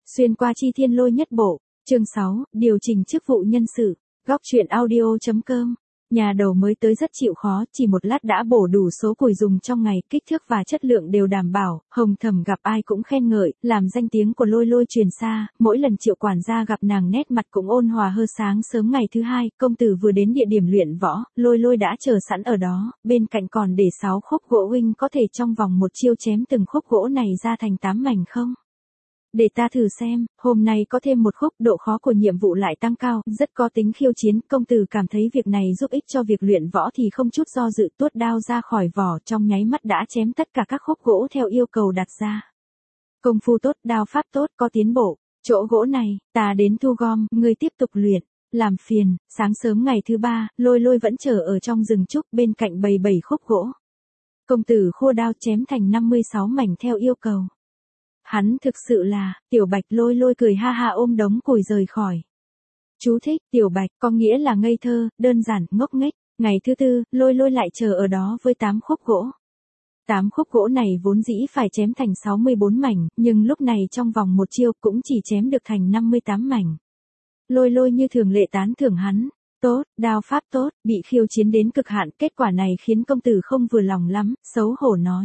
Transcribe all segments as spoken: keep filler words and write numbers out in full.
Xuyên qua chi thiên lôi nhất bộ, chương sáu, điều chỉnh chức vụ nhân sự, góc truyện audio.com. Nhà đầu mới tới rất chịu khó, chỉ một lát đã bổ đủ số củi dùng trong ngày, kích thước và chất lượng đều đảm bảo, Hồng Thẩm gặp ai cũng khen ngợi, làm danh tiếng của Lôi Lôi truyền xa, mỗi lần Triệu quản gia gặp nàng nét mặt cũng ôn hòa hơn sáng sớm ngày thứ hai, công tử vừa đến địa điểm luyện võ, Lôi Lôi đã chờ sẵn ở đó, bên cạnh còn để sáu khúc gỗ, huynh có thể trong vòng một chiêu chém từng khúc gỗ này ra thành tám mảnh không? Để ta thử xem, hôm nay có thêm một khúc, độ khó của nhiệm vụ lại tăng cao, rất có tính khiêu chiến, công tử cảm thấy việc này giúp ích cho việc luyện võ thì không chút do dự tuốt đao ra khỏi vỏ, trong nháy mắt đã chém tất cả các khúc gỗ theo yêu cầu đặt ra. Công phu tốt, đao pháp tốt, có tiến bộ, chỗ gỗ này, ta đến thu gom, ngươi tiếp tục luyện. Làm phiền. Sáng sớm ngày thứ ba, Lôi Lôi vẫn chờ ở trong rừng trúc bên cạnh bầy bảy khúc gỗ. Công tử khô đao chém thành năm mươi sáu mảnh theo yêu cầu. Hắn thực sự là, Tiểu Bạch. Lôi Lôi cười ha ha ôm đống củi rời khỏi. Chú thích, Tiểu Bạch có nghĩa là ngây thơ, đơn giản, ngốc nghếch. Ngày thứ tư, Lôi Lôi lại chờ ở đó với tám khúc gỗ. Tám khúc gỗ này vốn dĩ phải chém thành sáu mươi bốn mảnh, nhưng lúc này trong vòng một chiêu cũng chỉ chém được thành năm mươi tám mảnh. Lôi Lôi như thường lệ tán thưởng hắn. Tốt, đao pháp tốt, bị khiêu chiến đến cực hạn, kết quả này khiến công tử không vừa lòng lắm, xấu hổ nói.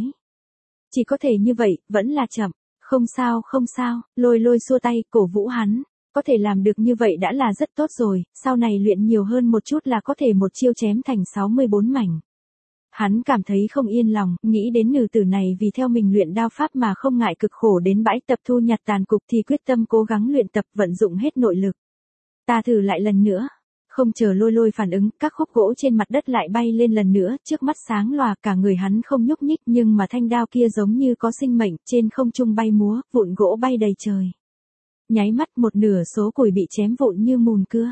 Chỉ có thể như vậy, vẫn là chậm. Không sao, không sao, Lôi Lôi xua tay, cổ vũ hắn. Có thể làm được như vậy đã là rất tốt rồi, sau này luyện nhiều hơn một chút là có thể một chiêu chém thành sáu mươi bốn mảnh. Hắn cảm thấy không yên lòng, nghĩ đến nữ tử này vì theo mình luyện đao pháp mà không ngại cực khổ đến bãi tập thu nhặt tàn cục thì quyết tâm cố gắng luyện tập vận dụng hết nội lực. Ta thử lại lần nữa. Không chờ Lôi Lôi phản ứng, các khúc gỗ trên mặt đất lại bay lên lần nữa, trước mắt sáng lòa, cả người hắn không nhúc nhích, nhưng mà thanh đao kia giống như có sinh mệnh, trên không trung bay múa, vụn gỗ bay đầy trời. Nháy mắt một nửa số củi bị chém vụn như mùn cưa.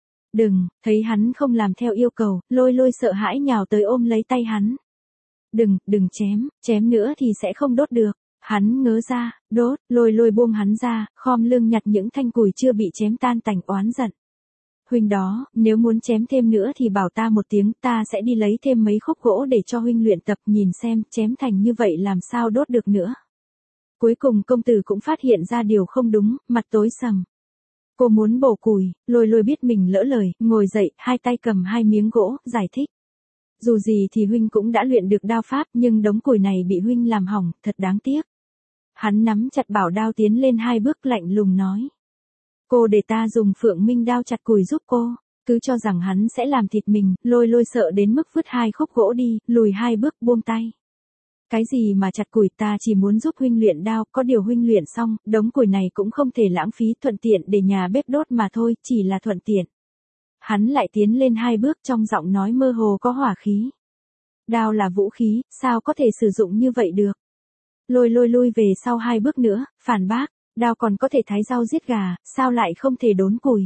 Đừng, thấy hắn không làm theo yêu cầu, Lôi Lôi sợ hãi nhào tới ôm lấy tay hắn. Đừng, đừng chém, chém nữa thì sẽ không đốt được. Hắn ngớ ra, đốt, Lôi Lôi buông hắn ra, khom lưng nhặt những thanh củi chưa bị chém tan tành oán giận. Huynh đó, nếu muốn chém thêm nữa thì bảo ta một tiếng, ta sẽ đi lấy thêm mấy khúc gỗ để cho huynh luyện tập, nhìn xem, chém thành như vậy làm sao đốt được nữa. Cuối cùng công tử cũng phát hiện ra điều không đúng, mặt tối sầm. Cô muốn bổ củi, Lôi Lôi biết mình lỡ lời, ngồi dậy, hai tay cầm hai miếng gỗ, giải thích. Dù gì thì huynh cũng đã luyện được đao pháp, nhưng đống củi này bị huynh làm hỏng, thật đáng tiếc. Hắn nắm chặt bảo đao tiến lên hai bước lạnh lùng nói. Cô để ta dùng Phượng Minh đao chặt củi giúp cô, cứ cho rằng hắn sẽ làm thịt mình, Lôi Lôi sợ đến mức vứt hai khúc gỗ đi, lùi hai bước buông tay. Cái gì mà chặt củi, ta chỉ muốn giúp huynh luyện đao, có điều huynh luyện xong, đống củi này cũng không thể lãng phí, thuận tiện để nhà bếp đốt mà thôi, chỉ là thuận tiện. Hắn lại tiến lên hai bước, trong giọng nói mơ hồ có hỏa khí. Đao là vũ khí, sao có thể sử dụng như vậy được? Lôi Lôi lui về sau hai bước nữa, phản bác. Đao còn có thể thái rau giết gà, sao lại không thể đốn củi?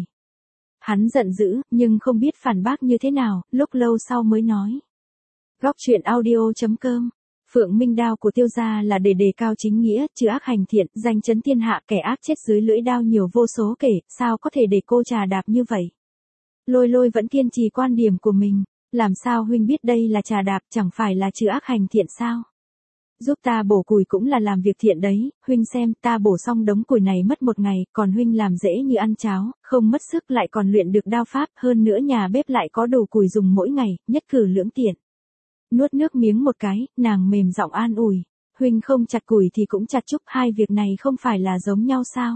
Hắn giận dữ, nhưng không biết phản bác như thế nào, lúc lâu sau mới nói. Góc truyện audio.com. Phượng Minh đao của Tiêu gia là để đề cao chính nghĩa, trừ ác hành thiện, danh chấn thiên hạ, kẻ ác chết dưới lưỡi đao nhiều vô số kể, sao có thể để cô trà đạp như vậy? Lôi Lôi vẫn kiên trì quan điểm của mình, làm sao huynh biết đây là trà đạp, chẳng phải là trừ ác hành thiện sao? Giúp ta bổ củi cũng là làm việc thiện đấy, huynh xem, ta bổ xong đống củi này mất một ngày, còn huynh làm dễ như ăn cháo, không mất sức lại còn luyện được đao pháp, hơn nữa nhà bếp lại có đủ củi dùng mỗi ngày, nhất cử lưỡng tiện. Nuốt nước miếng một cái, nàng mềm giọng an ủi, huynh không chặt củi thì cũng chặt trúc, hai việc này không phải là giống nhau sao?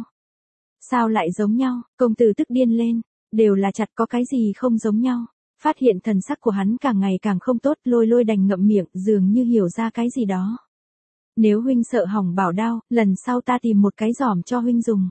Sao lại giống nhau? Công tử tức điên lên, đều là chặt, có cái gì không giống nhau? Phát hiện thần sắc của hắn càng ngày càng không tốt, Lôi Lôi đành ngậm miệng, dường như hiểu ra cái gì đó. Nếu huynh sợ hỏng bảo đao, lần sau ta tìm một cái giỏm cho huynh dùng.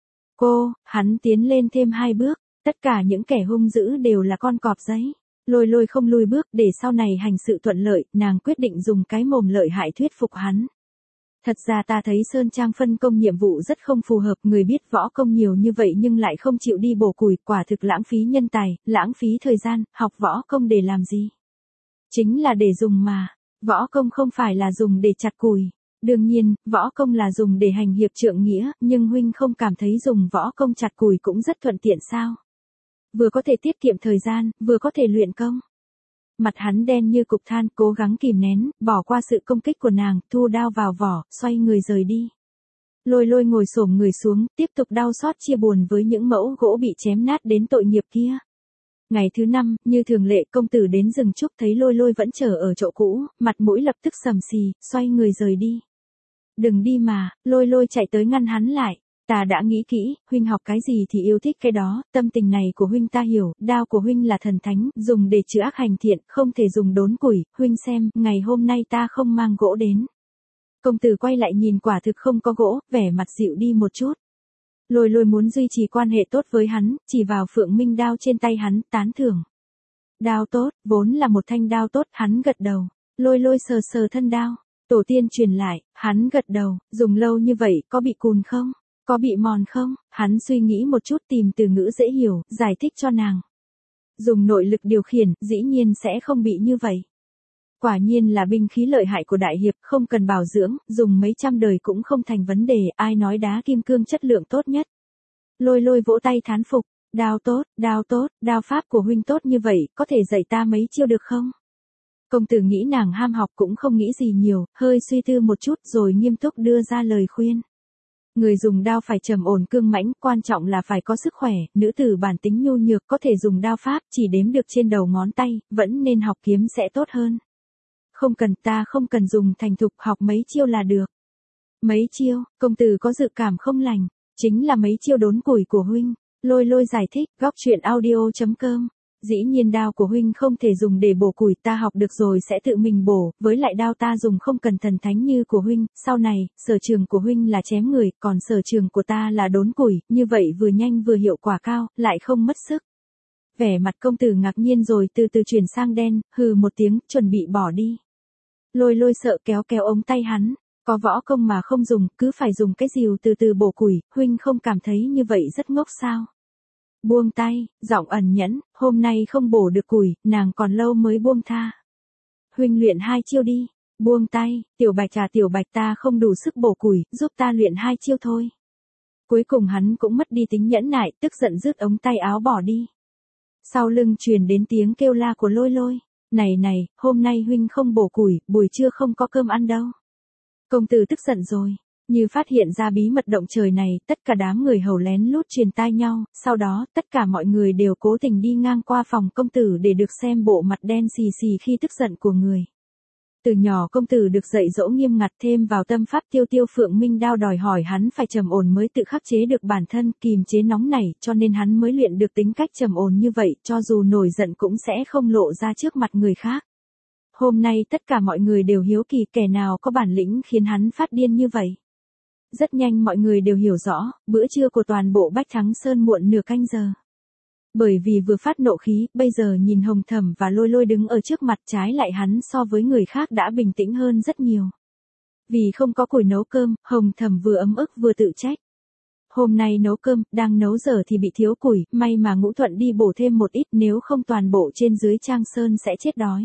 Cô, hắn tiến lên thêm hai bước, tất cả những kẻ hung dữ đều là con cọp giấy. Lôi Lôi không lùi bước, để sau này hành sự thuận lợi, nàng quyết định dùng cái mồm lợi hại thuyết phục hắn. Thật ra ta thấy Sơn Trang phân công nhiệm vụ rất không phù hợp, người biết võ công nhiều như vậy nhưng lại không chịu đi bổ củi, quả thực lãng phí nhân tài, lãng phí thời gian, học võ công để làm gì? Chính là để dùng mà, võ công không phải là dùng để chặt củi. Đương nhiên, võ công là dùng để hành hiệp trượng nghĩa, nhưng huynh không cảm thấy dùng võ công chặt củi cũng rất thuận tiện sao? Vừa có thể tiết kiệm thời gian, vừa có thể luyện công. Mặt hắn đen như cục than, cố gắng kìm nén, bỏ qua sự công kích của nàng, thu đao vào vỏ, xoay người rời đi. Lôi lôi ngồi xổm người xuống, tiếp tục đau xót chia buồn với những mẫu gỗ bị chém nát đến tội nghiệp kia. Ngày thứ năm, như thường lệ công tử đến rừng trúc thấy lôi lôi vẫn chờ ở chỗ cũ, mặt mũi lập tức sầm xì, xoay người rời đi. Đừng đi mà, lôi lôi chạy tới ngăn hắn lại. Ta đã nghĩ kỹ, huynh học cái gì thì yêu thích cái đó, tâm tình này của huynh ta hiểu, đao của huynh là thần thánh, dùng để chữa ác hành thiện, không thể dùng đốn củi, huynh xem, ngày hôm nay ta không mang gỗ đến. Công tử quay lại nhìn quả thực không có gỗ, vẻ mặt dịu đi một chút. Lôi lôi muốn duy trì quan hệ tốt với hắn, chỉ vào phượng minh đao trên tay hắn, tán thưởng. Đao tốt, vốn là một thanh đao tốt, hắn gật đầu. Lôi lôi sờ sờ thân đao, tổ tiên truyền lại, hắn gật đầu, dùng lâu như vậy, có bị cùn không? Có bị mòn không? Hắn suy nghĩ một chút tìm từ ngữ dễ hiểu, giải thích cho nàng. Dùng nội lực điều khiển, dĩ nhiên sẽ không bị như vậy. Quả nhiên là binh khí lợi hại của đại hiệp, không cần bảo dưỡng, dùng mấy trăm đời cũng không thành vấn đề, ai nói đá kim cương chất lượng tốt nhất. Lôi lôi vỗ tay thán phục, đao tốt, đao tốt, đao pháp của huynh tốt như vậy, có thể dạy ta mấy chiêu được không? Công tử nghĩ nàng ham học cũng không nghĩ gì nhiều, hơi suy tư một chút rồi nghiêm túc đưa ra lời khuyên. Người dùng đao phải trầm ổn cương mãnh, quan trọng là phải có sức khỏe, nữ tử bản tính nhu nhược có thể dùng đao pháp chỉ đếm được trên đầu ngón tay, vẫn nên học kiếm sẽ tốt hơn. Không cần, ta không cần dùng thành thục, học mấy chiêu là được. Mấy chiêu, công tử có dự cảm không lành, chính là mấy chiêu đốn củi của huynh. Lôi lôi giải thích, góc truyện audio chấm com. Dĩ nhiên đao của huynh không thể dùng để bổ củi, ta học được rồi sẽ tự mình bổ, với lại đao ta dùng không cần thần thánh như của huynh, sau này, sở trường của huynh là chém người, còn sở trường của ta là đốn củi, như vậy vừa nhanh vừa hiệu quả cao, lại không mất sức. Vẻ mặt công tử ngạc nhiên rồi từ từ chuyển sang đen, hừ một tiếng, chuẩn bị bỏ đi. Lôi lôi sợ kéo kéo ống tay hắn, có võ công mà không dùng, cứ phải dùng cái rìu từ từ bổ củi, huynh không cảm thấy như vậy rất ngốc sao? Buông tay, giọng ẩn nhẫn, hôm nay không bổ được củi, nàng còn lâu mới buông tha. Huynh luyện hai chiêu đi, buông tay, tiểu bạch trà tiểu bạch ta không đủ sức bổ củi, giúp ta luyện hai chiêu thôi. Cuối cùng hắn cũng mất đi tính nhẫn nại, tức giận rứt ống tay áo bỏ đi. Sau lưng truyền đến tiếng kêu la của lôi lôi, này này, hôm nay huynh không bổ củi, buổi trưa không có cơm ăn đâu. Công tử tức giận rồi. Như phát hiện ra bí mật động trời này, tất cả đám người hầu lén lút truyền tai nhau, sau đó, tất cả mọi người đều cố tình đi ngang qua phòng công tử để được xem bộ mặt đen xì xì khi tức giận của người. Từ nhỏ công tử được dạy dỗ nghiêm ngặt, thêm vào tâm pháp tiêu tiêu phượng minh đao đòi hỏi hắn phải trầm ổn mới tự khắc chế được bản thân, kìm chế nóng nảy, cho nên hắn mới luyện được tính cách trầm ổn như vậy, cho dù nổi giận cũng sẽ không lộ ra trước mặt người khác. Hôm nay tất cả mọi người đều hiếu kỳ kẻ nào có bản lĩnh khiến hắn phát điên như vậy. Rất nhanh mọi người đều hiểu rõ, bữa trưa của toàn bộ Bách Thắng Sơn muộn nửa canh giờ. Bởi vì vừa phát nộ khí, bây giờ nhìn Hồng Thẩm và Lôi Lôi đứng ở trước mặt, trái lại hắn so với người khác đã bình tĩnh hơn rất nhiều. Vì không có củi nấu cơm, Hồng Thẩm vừa ấm ức vừa tự trách. Hôm nay nấu cơm, đang nấu dở thì bị thiếu củi, may mà Ngũ Thuận đi bổ thêm một ít, nếu không toàn bộ trên dưới Trang Sơn sẽ chết đói.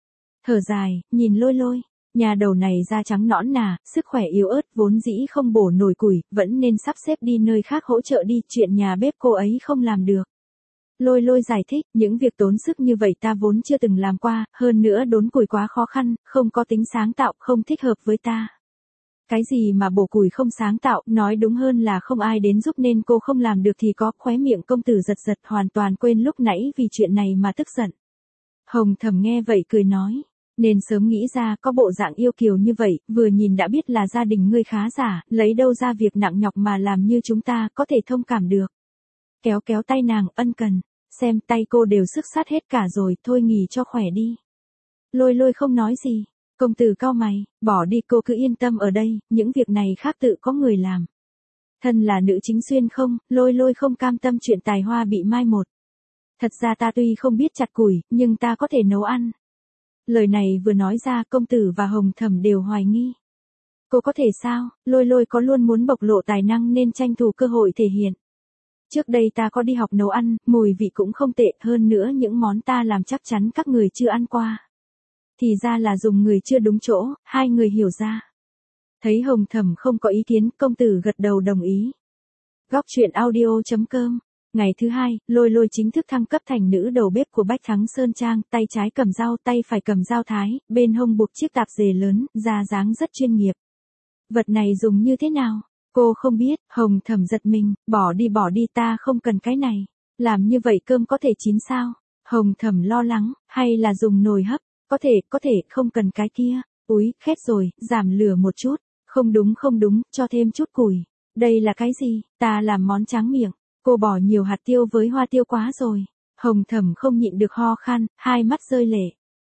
Thở dài, nhìn Lôi Lôi. Nhà đầu này da trắng nõn nà, sức khỏe yếu ớt, vốn dĩ không bổ nổi củi, vẫn nên sắp xếp đi nơi khác hỗ trợ đi, chuyện nhà bếp cô ấy không làm được. Lôi lôi giải thích, những việc tốn sức như vậy ta vốn chưa từng làm qua, hơn nữa đốn củi quá khó khăn, không có tính sáng tạo, không thích hợp với ta. Cái gì mà bổ củi không sáng tạo, nói đúng hơn là không ai đến giúp nên cô không làm được thì có, khóe miệng công tử giật giật, hoàn toàn quên lúc nãy vì chuyện này mà tức giận. Hồng Thẩm nghe vậy cười nói. Nên sớm nghĩ ra có bộ dạng yêu kiều như vậy, vừa nhìn đã biết là gia đình ngươi khá giả, lấy đâu ra việc nặng nhọc mà làm như chúng ta có thể thông cảm được. Kéo kéo tay nàng, ân cần, xem tay cô đều sức sát hết cả rồi, thôi nghỉ cho khỏe đi. Lôi lôi không nói gì, công tử cau mày, bỏ đi cô cứ yên tâm ở đây, những việc này khác tự có người làm. Thân là nữ chính xuyên không, lôi lôi không cam tâm chuyện tài hoa bị mai một. Thật ra ta tuy không biết chặt củi, nhưng ta có thể nấu ăn. Lời này vừa nói ra công tử và Hồng Thẩm đều hoài nghi. Cô có thể sao, lôi lôi có luôn muốn bộc lộ tài năng nên tranh thủ cơ hội thể hiện. Trước đây ta có đi học nấu ăn, mùi vị cũng không tệ, hơn nữa những món ta làm chắc chắn các người chưa ăn qua. Thì ra là dùng người chưa đúng chỗ, hai người hiểu ra. Thấy Hồng Thẩm không có ý kiến, công tử gật đầu đồng ý. Góc truyện audio chấm com. Ngày thứ hai, Lôi Lôi chính thức thăng cấp thành nữ đầu bếp của Bách Thắng Sơn Trang, tay trái cầm dao, tay phải cầm dao thái, bên hông buộc chiếc tạp dề lớn, ra dáng rất chuyên nghiệp. Vật này dùng như thế nào? Cô không biết, Hồng Thẩm giật mình, bỏ đi bỏ đi ta không cần cái này. Làm như vậy cơm có thể chín sao? Hồng Thẩm lo lắng, hay là dùng nồi hấp? Có thể, có thể, không cần cái kia. Úi, khét rồi, giảm lửa một chút. Không đúng không đúng, cho thêm chút củi. Đây là cái gì? Ta làm món tráng miệng. Cô bỏ nhiều hạt tiêu với hoa tiêu quá rồi. Hồng Thẩm không nhịn được ho khan, hai mắt rơi lệ.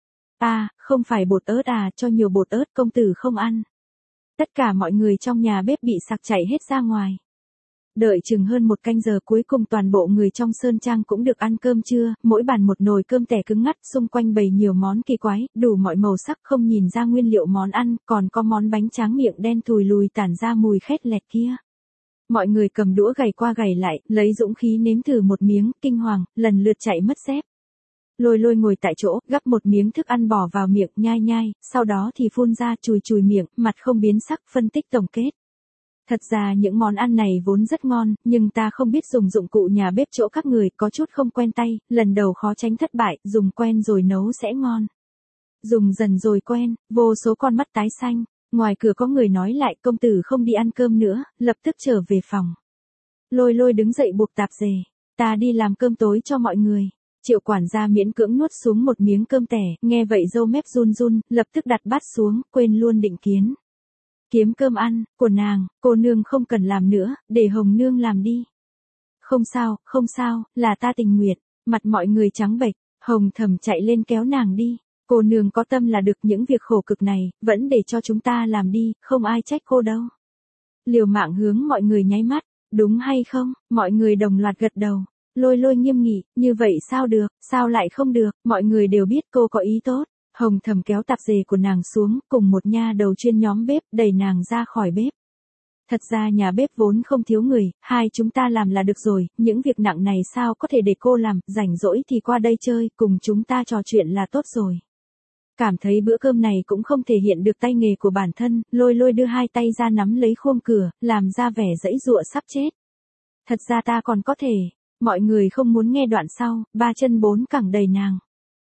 À, không phải bột ớt à, cho nhiều bột ớt công tử không ăn. Tất cả mọi người trong nhà bếp bị sặc chạy hết ra ngoài. Đợi chừng hơn một canh giờ cuối cùng toàn bộ người trong Sơn Trang cũng được ăn cơm trưa, mỗi bàn một nồi cơm tẻ cứng ngắt, xung quanh bày nhiều món kỳ quái, đủ mọi màu sắc không nhìn ra nguyên liệu món ăn, còn có món bánh tráng miệng đen thùi lùi tản ra mùi khét lẹt kia. Mọi người cầm đũa gầy qua gầy lại, lấy dũng khí nếm thử một miếng, kinh hoàng, lần lượt chạy mất dép. Lôi Lôi ngồi tại chỗ, gắp một miếng thức ăn bỏ vào miệng, nhai nhai, sau đó thì phun ra chùi chùi miệng, mặt không biến sắc, phân tích tổng kết. Thật ra những món ăn này vốn rất ngon, nhưng ta không biết dùng dụng cụ nhà bếp chỗ các người, có chút không quen tay, lần đầu khó tránh thất bại, dùng quen rồi nấu sẽ ngon. Dùng dần rồi quen, vô số con mắt tái xanh, ngoài cửa có người nói lại công tử không đi ăn cơm nữa, lập tức trở về phòng. Lôi Lôi đứng dậy buộc tạp dề, ta đi làm cơm tối cho mọi người. Triệu quản gia miễn cưỡng nuốt xuống một miếng cơm tẻ, nghe vậy râu mép run run, lập tức đặt bát xuống, quên luôn định kiến. Kiếm cơm ăn, của nàng, cô nương không cần làm nữa, để Hồng nương làm đi. Không sao, không sao, là ta tình nguyện, mặt mọi người trắng bệch, Hồng Thẩm chạy lên kéo nàng đi. Cô nương có tâm là được, những việc khổ cực này, vẫn để cho chúng ta làm đi, không ai trách cô đâu. Liều mạng hướng mọi người nháy mắt, đúng hay không, mọi người đồng loạt gật đầu. Lôi Lôi nghiêm nghị, như vậy sao được, sao lại không được, mọi người đều biết cô có ý tốt. Hồng Thẩm kéo tạp dề của nàng xuống, cùng một nha đầu chuyên nhóm bếp, đẩy nàng ra khỏi bếp. Thật ra nhà bếp vốn không thiếu người, hai chúng ta làm là được rồi, những việc nặng này sao có thể để cô làm, rảnh rỗi thì qua đây chơi, cùng chúng ta trò chuyện là tốt rồi. Cảm thấy bữa cơm này cũng không thể hiện được tay nghề của bản thân, Lôi Lôi đưa hai tay ra nắm lấy khuôn cửa, làm ra vẻ giãy giụa sắp chết. Thật ra ta còn có thể, mọi người không muốn nghe đoạn sau, ba chân bốn cẳng đầy nàng.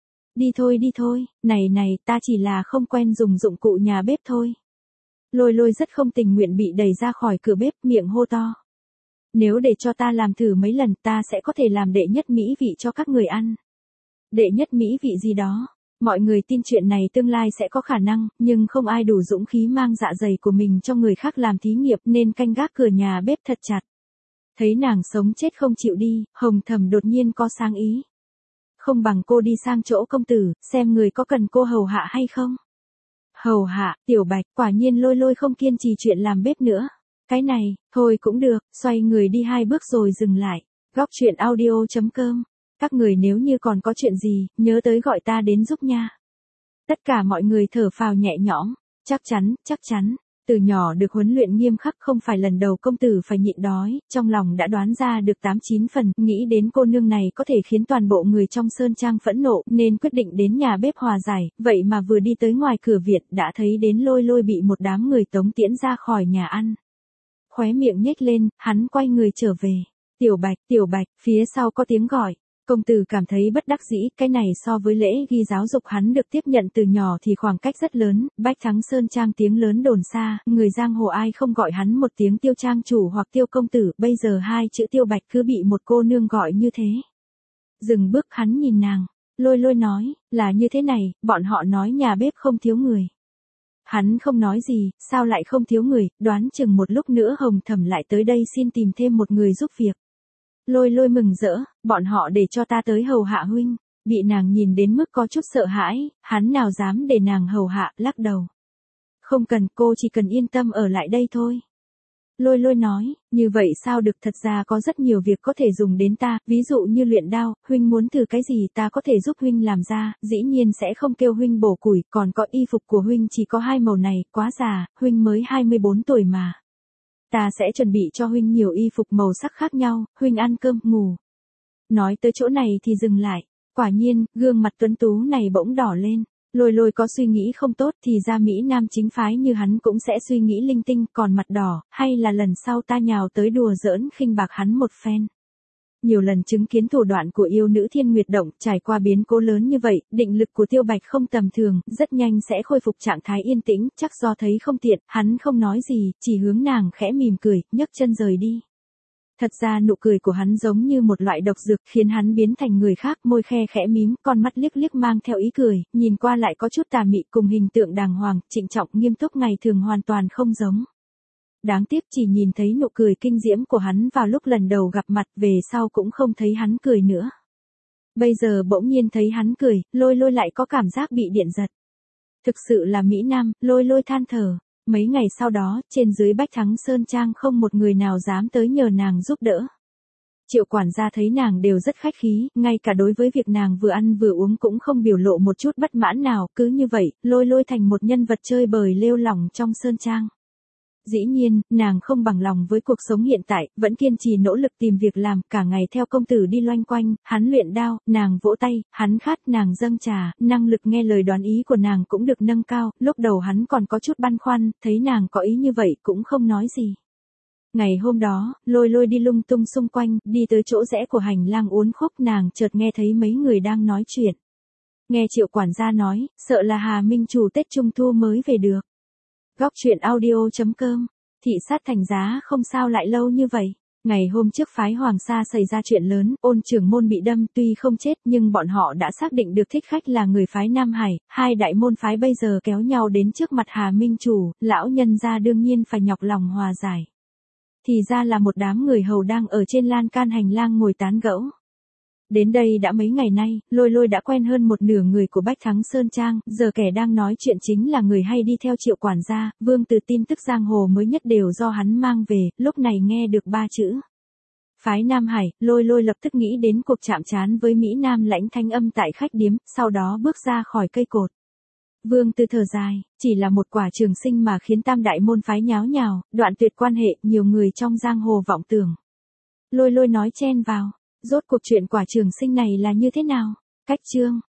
Đi thôi đi thôi, này này, ta chỉ là không quen dùng dụng cụ nhà bếp thôi. Lôi Lôi rất không tình nguyện bị đẩy ra khỏi cửa bếp, miệng hô to. Nếu để cho ta làm thử mấy lần, ta sẽ có thể làm đệ nhất mỹ vị cho các người ăn. Đệ nhất mỹ vị gì đó, mọi người tin chuyện này tương lai sẽ có khả năng, nhưng không ai đủ dũng khí mang dạ dày của mình cho người khác làm thí nghiệm nên canh gác cửa nhà bếp thật chặt. Thấy nàng sống chết không chịu đi, Hồng Thẩm đột nhiên có sáng ý. Không bằng cô đi sang chỗ công tử, xem người có cần cô hầu hạ hay không. Hầu hạ, Tiểu Bạch, quả nhiên Lôi Lôi không kiên trì chuyện làm bếp nữa. Cái này, thôi cũng được, xoay người đi hai bước rồi dừng lại. Góc truyện audio chấm com. Các người nếu như còn có chuyện gì, nhớ tới gọi ta đến giúp nha. Tất cả mọi người thở phào nhẹ nhõm. Chắc chắn, chắc chắn. Từ nhỏ được huấn luyện nghiêm khắc không phải lần đầu công tử phải nhịn đói, trong lòng đã đoán ra được tám chín phần, nghĩ đến cô nương này có thể khiến toàn bộ người trong Sơn Trang phẫn nộ, nên quyết định đến nhà bếp hòa giải, vậy mà vừa đi tới ngoài cửa viện đã thấy đến Lôi Lôi bị một đám người tống tiễn ra khỏi nhà ăn. Khóe miệng nhếch lên, hắn quay người trở về. Tiểu Bạch, Tiểu Bạch, phía sau có tiếng gọi. Công tử cảm thấy bất đắc dĩ, cái này so với lễ ghi giáo dục hắn được tiếp nhận từ nhỏ thì khoảng cách rất lớn, Bách Thắng Sơn Trang tiếng lớn đồn xa, người giang hồ ai không gọi hắn một tiếng Tiêu Trang chủ hoặc Tiêu công tử, bây giờ hai chữ Tiêu Bạch cứ bị một cô nương gọi như thế. Dừng bước hắn nhìn nàng, Lôi Lôi nói, là như thế này, bọn họ nói nhà bếp không thiếu người. Hắn không nói gì, sao lại không thiếu người, đoán chừng một lúc nữa Hồng Thẩm lại tới đây xin tìm thêm một người giúp việc. Lôi Lôi mừng rỡ, bọn họ để cho ta tới hầu hạ huynh, bị nàng nhìn đến mức có chút sợ hãi, hắn nào dám để nàng hầu hạ, lắc đầu. Không cần, cô chỉ cần yên tâm ở lại đây thôi. Lôi Lôi nói, như vậy sao được, thật ra có rất nhiều việc có thể dùng đến ta, ví dụ như luyện đao, huynh muốn thử cái gì ta có thể giúp huynh làm ra, dĩ nhiên sẽ không kêu huynh bổ củi, còn có y phục của huynh chỉ có hai màu này, quá già, huynh mới hai mươi bốn tuổi mà. Ta sẽ chuẩn bị cho huynh nhiều y phục màu sắc khác nhau, huynh ăn cơm, ngủ. Nói tới chỗ này thì dừng lại, quả nhiên, gương mặt tuấn tú này bỗng đỏ lên. Lôi Lôi có suy nghĩ không tốt thì ra Mỹ Nam chính phái như hắn cũng sẽ suy nghĩ linh tinh, còn mặt đỏ, hay là lần sau ta nhào tới đùa giỡn khinh bạc hắn một phen. nhiều lần chứng kiến thủ đoạn của yêu nữ Thiên Nguyệt Động, trải qua biến cố lớn như vậy, định lực của Tiêu Bạch không tầm thường, rất nhanh sẽ khôi phục trạng thái yên tĩnh, chắc do thấy không tiện, hắn không nói gì, chỉ hướng nàng khẽ mỉm cười, nhấc chân rời đi. Thật ra nụ cười của hắn giống như một loại độc dược, khiến hắn biến thành người khác, môi khe khẽ mím, con mắt liếc liếc mang theo ý cười, nhìn qua lại có chút tà mị, cùng hình tượng đàng hoàng, trịnh trọng, nghiêm túc ngày thường hoàn toàn không giống. Đáng tiếc chỉ nhìn thấy nụ cười kinh diễm của hắn vào lúc lần đầu gặp mặt, về sau cũng không thấy hắn cười nữa. Bây giờ bỗng nhiên thấy hắn cười, Lôi Lôi lại có cảm giác bị điện giật. Thực sự là Mỹ Nam, Lôi Lôi than thở. Mấy ngày sau đó, trên dưới Bách Thắng Sơn Trang không một người nào dám tới nhờ nàng giúp đỡ. Triệu quản gia thấy nàng đều rất khách khí, ngay cả đối với việc nàng vừa ăn vừa uống cũng không biểu lộ một chút bất mãn nào, cứ như vậy, Lôi Lôi thành một nhân vật chơi bời lêu lỏng trong Sơn Trang. Dĩ nhiên, nàng không bằng lòng với cuộc sống hiện tại, vẫn kiên trì nỗ lực tìm việc làm, cả ngày theo công tử đi loanh quanh, hắn luyện đao, nàng vỗ tay, hắn khát, nàng dâng trà, năng lực nghe lời đoán ý của nàng cũng được nâng cao, lúc đầu hắn còn có chút băn khoăn, thấy nàng có ý như vậy cũng không nói gì. Ngày hôm đó, Lôi Lôi đi lung tung xung quanh, đi tới chỗ rẽ của hành lang uốn khúc, nàng chợt nghe thấy mấy người đang nói chuyện. Nghe Triệu quản gia nói, sợ là Hà Minh Chủ Tết Trung Thu mới về được. Góc truyện audio chấm com, thị sát thành giá không sao lại lâu như vậy. Ngày hôm trước phái Hoàng Sa xảy ra chuyện lớn, Ôn trưởng môn bị đâm, tuy không chết nhưng bọn họ đã xác định được thích khách là người phái Nam Hải, hai đại môn phái bây giờ kéo nhau đến trước mặt Hà Minh Chủ, lão nhân gia đương nhiên phải nhọc lòng hòa giải. Thì ra là một đám người hầu đang ở trên lan can hành lang ngồi tán gẫu. Đến đây đã mấy ngày nay, Lôi Lôi đã quen hơn một nửa người của Bách Thắng Sơn Trang, giờ kẻ đang nói chuyện chính là người hay đi theo Triệu quản gia, Vương Từ tin tức giang hồ mới nhất đều do hắn mang về, lúc này nghe được ba chữ. Phái Nam Hải, Lôi Lôi lập tức nghĩ đến cuộc chạm trán với Mỹ Nam lãnh thanh âm tại khách điếm, sau đó bước ra khỏi cây cột. Vương Từ thở dài, chỉ là một quả trường sinh mà khiến tam đại môn phái nháo nhào, đoạn tuyệt quan hệ, nhiều người trong giang hồ vọng tưởng. Lôi Lôi nói chen vào. Rốt cuộc chuyện quả trường sinh này là như thế nào? Cách chương